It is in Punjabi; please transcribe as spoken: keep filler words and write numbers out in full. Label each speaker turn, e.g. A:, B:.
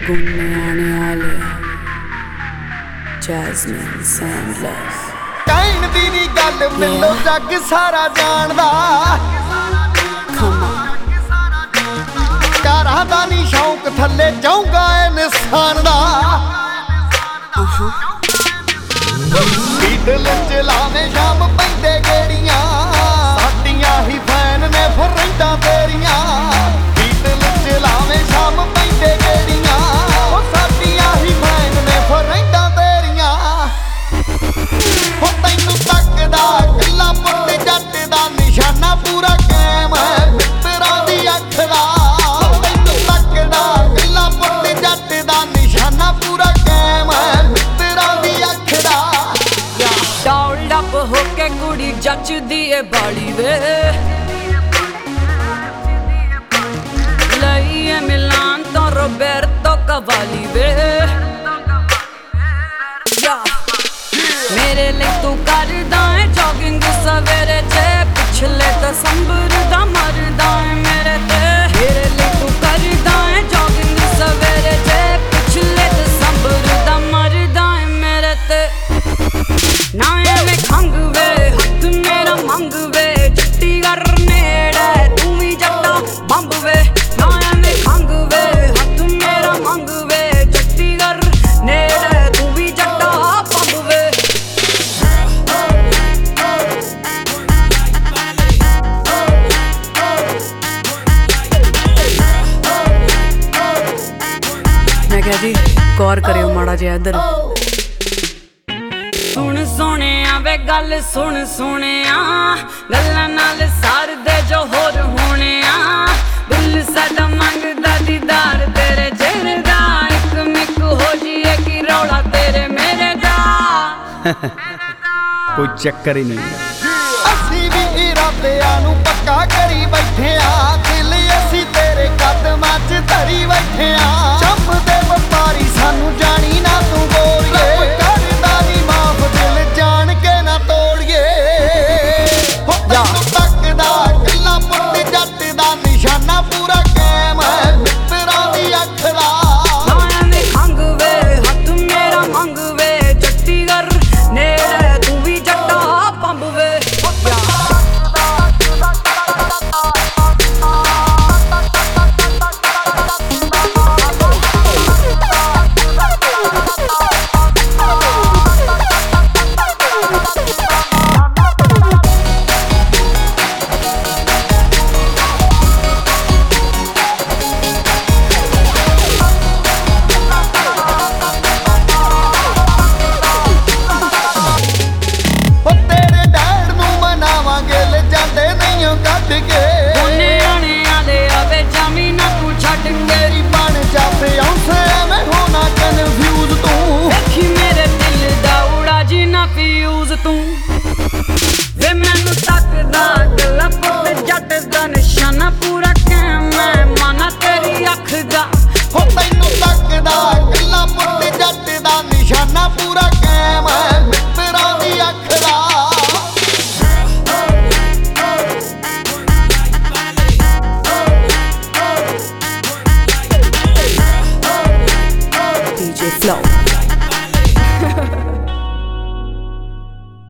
A: गुन्ने आले Jasmine Sandless
B: ਕਹਿਣ ਦੀ ਨੀ ਗੱਲ ਮੈਨੂੰ ਜੱਗ ਸਾਰਾ ਜਾਣਦਾ ਕਾਰਾਂ ਦਾ ਨੀ ਸ਼ੌਂਕ ਥੱਲੇ ਜਾਊਗਾ ਇਹ ਨਿਸ਼ਾਨ ਦਾ ਬੀਟਲ ਚਲਾਵੇਂ ਸ਼ਾਮ ਪੈਂਦੇ ਗੇੜੀਆਂ ਸਾਡੀਆਂ ਹੀ ਫੈਨ ਨੇ ਫਰੈਂਡਾਂ ਤੇਰੀਆਂ ਬੀਟਲ ਚਲਾਵੇਂ ਸ਼ਾਮ ਪੈਂਦੇ ਗੇੜੀਆਂ ਉਹ ਸਾਡੀਆਂ ਹੀ ਫੈਨ ਨੇ ਫਰੈਂਡਾਂ ਤੇਰੀਆਂ ਹੋ ਤੈਨੂੰ ਤੱਕਦਾ ਕੱਲਾ ਪੁੱਤ ਜੱਟ ਦਾ ਨਿਸ਼ਾਨਾ ਪੂਰਾ ਕਾਇਮ ਹੈ ਮਿੱਤਰਾਂ ਦੀ ਅੱਖ ਦਾ ਤੈਨੂੰ ਤੱਕਦਾ ਕੱਲਾ ਪੁੱਤ ਜੱਟ ਦਾ ਨਿਸ਼ਾਨਾ ਪੂਰਾ ਕਾਇਮ ਹੈ ਮਿੱਤਰਾਂ ਦੀ ਅੱਖ ਦਾ
A: Dolled up ਹੋ ਕੇ ਕੁੜੀ ਜੱਚਦੀ ਏ ਬਾਲੀ ਵੇ ਲਈ ਏ ਮਿਲਾਨ ਤੋਂ ਰੋਬਰਟੋ ਕਵਾਲੀ ਵੇ ਮੇਰੇ ਲਈ ਤੂੰ ਕਰਦਾ ਏ ਜੋਗਿੰਗ ਸਵੇਰੇ ਜੇ ਪਿਛਲੇ ਦਸੰਬਰ ਦਾ ਮਰਦਾ ਏ ਮੇਰੇ ਤੇ ਮੇਰੇ ਲਈ ਤੂੰ ਕਰਦਾ ਏ ਜੋਗਿੰਗ ਸਵੇਰੇ ਜੇ ਪਿਛਲੇ ਦਸੰਬਰ ਦਾ ਮਰਦਾ ਏ ਮੇਰੇ ਤੇ ਨਾ ਐਵੇਂ ਖੰਗ ਵੇ ਹੱਥ ਮੇਰਾ ਮੰਗ ਵੇ ਚਿੱਟੀ ਕਰ ਨੇੜੇ ਤੂੰ ਵੀ ਜੱਟਾ ਬੰਬ ਵੇ ਨਾ ਐਵੇਂ ਖੰਗ ਵੇ ਹੱਥ ਮੇਰਾ ਮੰਗ ਵੇ ਚਿੱਟੀ ਕਰ ਨੇੜੇ ਤੂੰ ਵੀ ਜੱਟਾ ਬੰਬ ਵੇ मैं कह जी गौर करियो माड़ा जिहा इधर सुन सोनिया वे गल सुन सोनिया गल्लां नाल सारदे जो होर होने दिल साडा मंगदा दीदार तेरे चेहरे दा इक मिक हो जीए कि रौला तेरे मेरे दा
B: कोई चक्कर ही नहीं ਅਸੀਂ ਵੀ ਇਰਾਦਿਆਂ ਨੂੰ ਪੱਕਾ ਕਰੀ